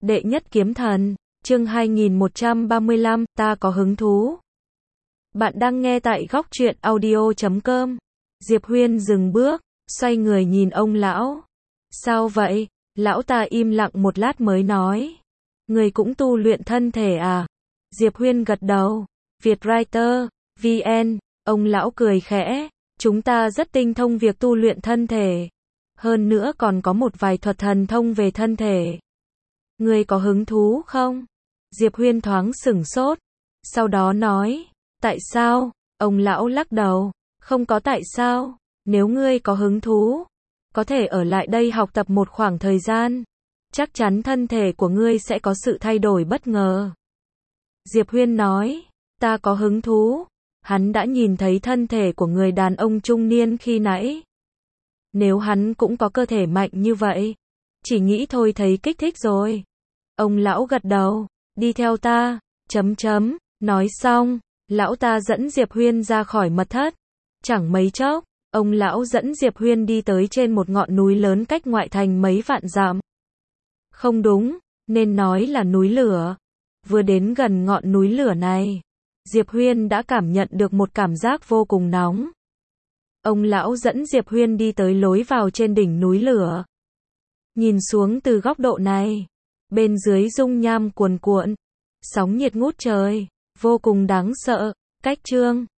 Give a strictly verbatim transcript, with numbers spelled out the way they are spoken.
Đệ nhất kiếm thần, chương hai nghìn một trăm ba mươi lăm, ta có hứng thú. Bạn đang nghe tại góc truyện audio chấm com. Diệp Huyên dừng bước, xoay người nhìn ông lão. Sao vậy? Lão ta im lặng một lát mới nói. Người cũng tu luyện thân thể à? Diệp Huyên gật đầu. Vietwriter, vê en, ông lão cười khẽ. Chúng ta rất tinh thông việc tu luyện thân thể. Hơn nữa còn có một vài thuật thần thông về thân thể. Ngươi có hứng thú không? Diệp Huyên thoáng sửng sốt. Sau đó nói. Tại sao? Ông lão lắc đầu. Không có tại sao. Nếu ngươi có hứng thú, có thể ở lại đây học tập một khoảng thời gian. Chắc chắn thân thể của ngươi sẽ có sự thay đổi bất ngờ. Diệp Huyên nói. Ta có hứng thú. Hắn đã nhìn thấy thân thể của người đàn ông trung niên khi nãy. Nếu hắn cũng có cơ thể mạnh như vậy, chỉ nghĩ thôi thấy kích thích rồi. Ông lão gật đầu, đi theo ta, chấm chấm, nói xong, lão ta dẫn Diệp Huyên ra khỏi mật thất. Chẳng mấy chốc, ông lão dẫn Diệp Huyên đi tới trên một ngọn núi lớn cách ngoại thành mấy vạn dặm. Không đúng, nên nói là núi lửa. Vừa đến gần ngọn núi lửa này, Diệp Huyên đã cảm nhận được một cảm giác vô cùng nóng. Ông lão dẫn Diệp Huyên đi tới lối vào trên đỉnh núi lửa. Nhìn xuống từ góc độ này, bên dưới dung nham cuồn cuộn, sóng nhiệt ngút trời, vô cùng đáng sợ. Cách chương